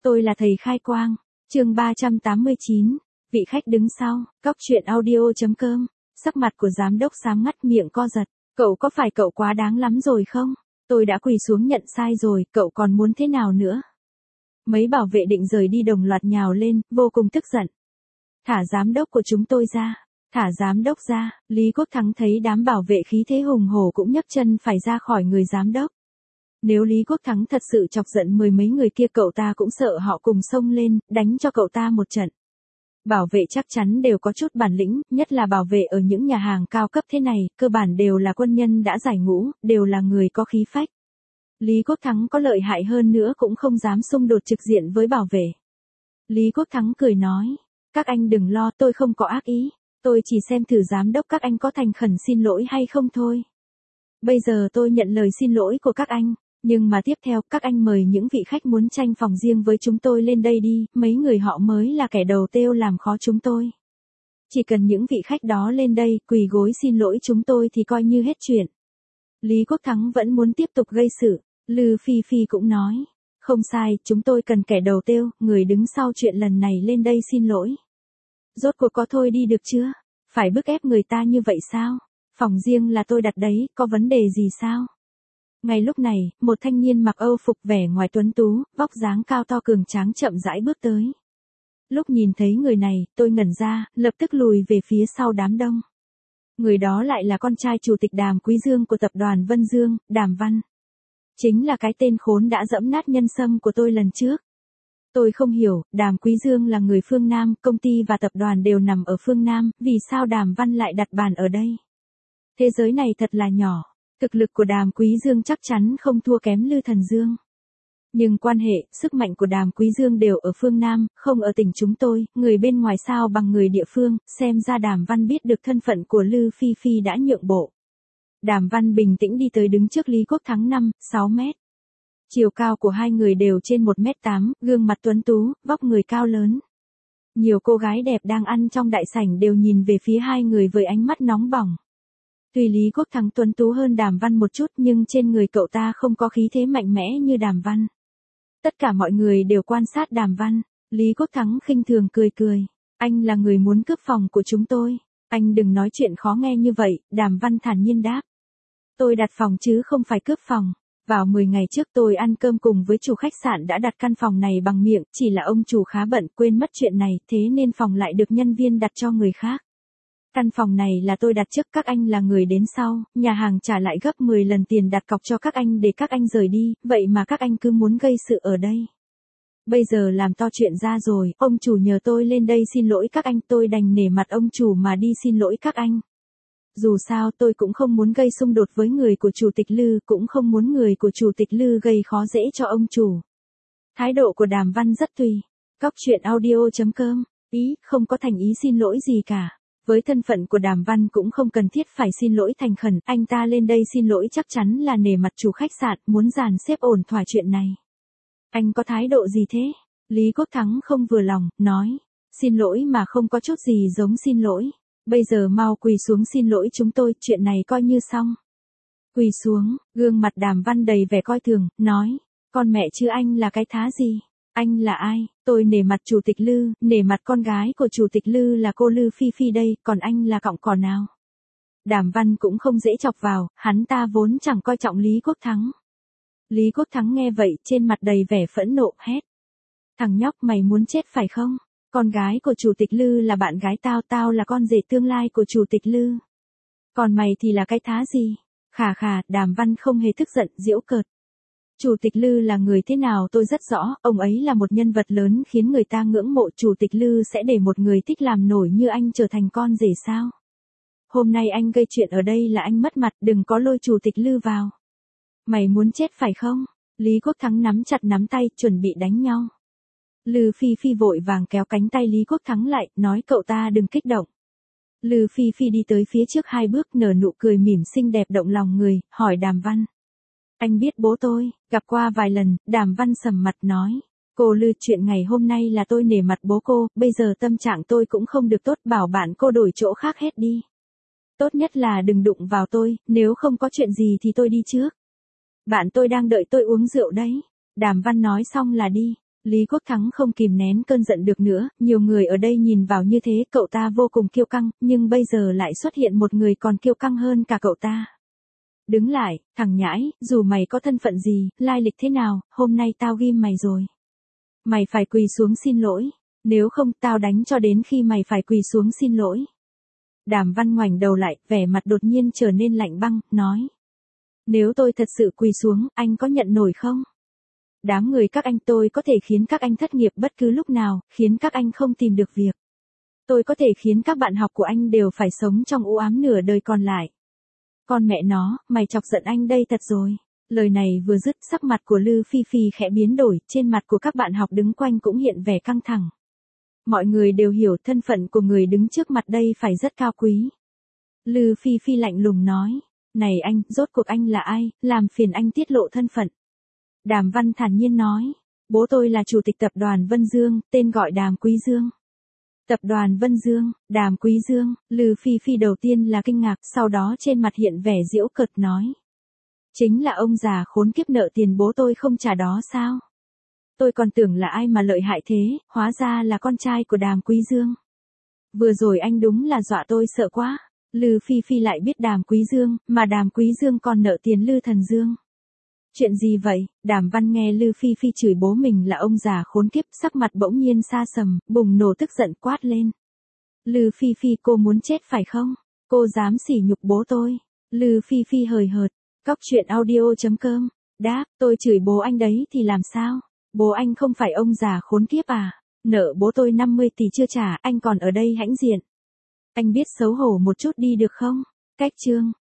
Tôi là thầy khai quang. Chương 389. Vị khách đứng sau. Cóc truyện audio.com. Sắc mặt của giám đốc xám ngắt, miệng co giật. Cậu có phải cậu quá đáng lắm rồi không? Tôi đã quỳ xuống nhận sai rồi, cậu còn muốn thế nào nữa? Mấy bảo vệ định rời đi đồng loạt nhào lên, vô cùng tức giận. Thả giám đốc của chúng tôi ra. Thả giám đốc ra. Lý Quốc Thắng thấy đám bảo vệ khí thế hùng hổ cũng nhấc chân phải ra khỏi người giám đốc. Nếu Lý Quốc Thắng thật sự chọc giận mười mấy người kia, cậu ta cũng sợ họ cùng xông lên, đánh cho cậu ta một trận. Bảo vệ chắc chắn đều có chút bản lĩnh, nhất là bảo vệ ở những nhà hàng cao cấp thế này, cơ bản đều là quân nhân đã giải ngũ, đều là người có khí phách. Lý Quốc Thắng có lợi hại hơn nữa cũng không dám xung đột trực diện với bảo vệ. Lý Quốc Thắng cười nói, các anh đừng lo, tôi không có ác ý, tôi chỉ xem thử giám đốc các anh có thành khẩn xin lỗi hay không thôi. Bây giờ tôi nhận lời xin lỗi của các anh. Nhưng mà tiếp theo, các anh mời những vị khách muốn tranh phòng riêng với chúng tôi lên đây đi, mấy người họ mới là kẻ đầu tiêu làm khó chúng tôi. Chỉ cần những vị khách đó lên đây, quỳ gối xin lỗi chúng tôi thì coi như hết chuyện. Lý Quốc Thắng vẫn muốn tiếp tục gây sự, Lư Phi Phi cũng nói, không sai, chúng tôi cần kẻ đầu tiêu, người đứng sau chuyện lần này lên đây xin lỗi. Rốt cuộc có thôi đi được chưa? Phải bức ép người ta như vậy sao? Phòng riêng là tôi đặt đấy, có vấn đề gì sao? Ngay lúc này, một thanh niên mặc Âu phục vẻ ngoài tuấn tú, vóc dáng cao to cường tráng chậm rãi bước tới. Lúc nhìn thấy người này, tôi ngẩn ra, lập tức lùi về phía sau đám đông. Người đó lại là con trai chủ tịch Đàm Quý Dương của tập đoàn Vân Dương, Đàm Văn. Chính là cái tên khốn đã dẫm nát nhân sâm của tôi lần trước. Tôi không hiểu, Đàm Quý Dương là người phương Nam, công ty và tập đoàn đều nằm ở phương Nam, vì sao Đàm Văn lại đặt bàn ở đây? Thế giới này thật là nhỏ. Thực lực của Đàm Quý Dương chắc chắn không thua kém Lư Thần Dương. Nhưng quan hệ, sức mạnh của Đàm Quý Dương đều ở phương Nam, không ở tỉnh chúng tôi, người bên ngoài sao bằng người địa phương, xem ra Đàm Văn biết được thân phận của Lư Phi Phi đã nhượng bộ. Đàm Văn bình tĩnh đi tới đứng trước Lý Quốc Thắng 5-6 mét. Chiều cao của hai người đều trên 1m8, gương mặt tuấn tú, vóc người cao lớn. Nhiều cô gái đẹp đang ăn trong đại sảnh đều nhìn về phía hai người với ánh mắt nóng bỏng. Tuy Lý Quốc Thắng tuấn tú hơn Đàm Văn một chút nhưng trên người cậu ta không có khí thế mạnh mẽ như Đàm Văn. Tất cả mọi người đều quan sát Đàm Văn. Lý Quốc Thắng khinh thường cười cười. Anh là người muốn cướp phòng của chúng tôi. Anh đừng nói chuyện khó nghe như vậy, Đàm Văn thản nhiên đáp. Tôi đặt phòng chứ không phải cướp phòng. Vào 10 ngày trước tôi ăn cơm cùng với chủ khách sạn đã đặt căn phòng này bằng miệng, chỉ là ông chủ khá bận quên mất chuyện này, thế nên phòng lại được nhân viên đặt cho người khác. Căn phòng này là tôi đặt trước, các anh là người đến sau, nhà hàng trả lại gấp 10 lần tiền đặt cọc cho các anh để các anh rời đi, vậy mà các anh cứ muốn gây sự ở đây. Bây giờ làm to chuyện ra rồi, ông chủ nhờ tôi lên đây xin lỗi các anh, tôi đành nể mặt ông chủ mà đi xin lỗi các anh. Dù sao tôi cũng không muốn gây xung đột với người của chủ tịch Lư, cũng không muốn người của chủ tịch Lư gây khó dễ cho ông chủ. Thái độ của Đàm Văn rất tùy. Cóc truyện audio.com. Ý, không có thành ý xin lỗi gì cả. Với thân phận của Đàm Văn cũng không cần thiết phải xin lỗi thành khẩn, anh ta lên đây xin lỗi chắc chắn là nể mặt chủ khách sạn, muốn dàn xếp ổn thỏa chuyện này. Anh có thái độ gì thế? Lý Quốc Thắng không vừa lòng, nói, xin lỗi mà không có chút gì giống xin lỗi. Bây giờ mau quỳ xuống xin lỗi chúng tôi, chuyện này coi như xong. Quỳ xuống, gương mặt Đàm Văn đầy vẻ coi thường, nói, con mẹ chứ anh là cái thá gì? Anh là ai? Tôi nể mặt chủ tịch Lư, nể mặt con gái của chủ tịch Lư là cô Lư Phi Phi đây, còn anh là cọng cỏ nào? Đàm Văn cũng không dễ chọc vào, hắn ta vốn chẳng coi trọng Lý Quốc Thắng. Lý Quốc Thắng nghe vậy, trên mặt đầy vẻ phẫn nộ, hét. Thằng nhóc mày muốn chết phải không? Con gái của chủ tịch Lư là bạn gái tao, tao là con rể tương lai của chủ tịch Lư. Còn mày thì là cái thá gì? Khà khà, Đàm Văn không hề tức giận, giễu cợt. Chủ tịch Lư là người thế nào tôi rất rõ, ông ấy là một nhân vật lớn khiến người ta ngưỡng mộ, chủ tịch Lư sẽ để một người thích làm nổi như anh trở thành con rể sao? Hôm nay anh gây chuyện ở đây là anh mất mặt, đừng có lôi chủ tịch Lư vào. Mày muốn chết phải không? Lý Quốc Thắng nắm chặt nắm tay, chuẩn bị đánh nhau. Lư Phi Phi vội vàng kéo cánh tay Lý Quốc Thắng lại, nói cậu ta đừng kích động. Lư Phi Phi đi tới phía trước 2 bước, nở nụ cười mỉm xinh đẹp động lòng người, hỏi Đàm Văn. Anh biết bố tôi, gặp qua vài lần, Đàm Văn sầm mặt nói. Cô Lư, chuyện ngày hôm nay là tôi nể mặt bố cô, bây giờ tâm trạng tôi cũng không được tốt, bảo bạn cô đổi chỗ khác hết đi. Tốt nhất là đừng đụng vào tôi, nếu không có chuyện gì thì tôi đi trước. Bạn tôi đang đợi tôi uống rượu đấy. Đàm Văn nói xong là đi. Lý Quốc Thắng không kìm nén cơn giận được nữa, nhiều người ở đây nhìn vào như thế cậu ta vô cùng kiêu căng, nhưng bây giờ lại xuất hiện một người còn kiêu căng hơn cả cậu ta. Đứng lại, thằng nhãi, dù mày có thân phận gì, lai lịch thế nào, hôm nay tao ghim mày rồi. Mày phải quỳ xuống xin lỗi, nếu không tao đánh cho đến khi mày phải quỳ xuống xin lỗi. Đàm Văn ngoảnh đầu lại, vẻ mặt đột nhiên trở nên lạnh băng, nói. Nếu tôi thật sự quỳ xuống, anh có nhận nổi không? Đám người các anh tôi có thể khiến các anh thất nghiệp bất cứ lúc nào, khiến các anh không tìm được việc. Tôi có thể khiến các bạn học của anh đều phải sống trong u ám nửa đời còn lại. Con mẹ nó, mày chọc giận anh đây thật rồi. Lời này vừa dứt, sắc mặt của Lư Phi Phi khẽ biến đổi, trên mặt của các bạn học đứng quanh cũng hiện vẻ căng thẳng. Mọi người đều hiểu thân phận của người đứng trước mặt đây phải rất cao quý. Lư Phi Phi lạnh lùng nói, này anh, rốt cuộc anh là ai, làm phiền anh tiết lộ thân phận. Đàm Văn thản nhiên nói, bố tôi là chủ tịch tập đoàn Vân Dương, tên gọi Đàm Quý Dương. Tập đoàn Vân Dương, Đàm Quý Dương, Lư Phi Phi đầu tiên là kinh ngạc, sau đó trên mặt hiện vẻ giễu cợt nói. Chính là ông già khốn kiếp nợ tiền bố tôi không trả đó sao? Tôi còn tưởng là ai mà lợi hại thế, hóa ra là con trai của Đàm Quý Dương. Vừa rồi anh đúng là dọa tôi sợ quá. Lư Phi Phi lại biết Đàm Quý Dương, mà Đàm Quý Dương còn nợ tiền Lư Thần Dương. Chuyện gì vậy? Đàm Văn nghe Lư Phi Phi chửi bố mình là ông già khốn kiếp, sắc mặt bỗng nhiên xa sầm, bùng nổ tức giận quát lên. Lư Phi Phi, cô muốn chết phải không? Cô dám sỉ nhục bố tôi. Lư Phi Phi hời hợt. Cóc truyện audio.com. Đáp, tôi chửi bố anh đấy thì làm sao? Bố anh không phải ông già khốn kiếp à? Nợ bố tôi 50 tỷ chưa trả, anh còn ở đây hãnh diện. Anh biết xấu hổ một chút đi được không? Cách chương.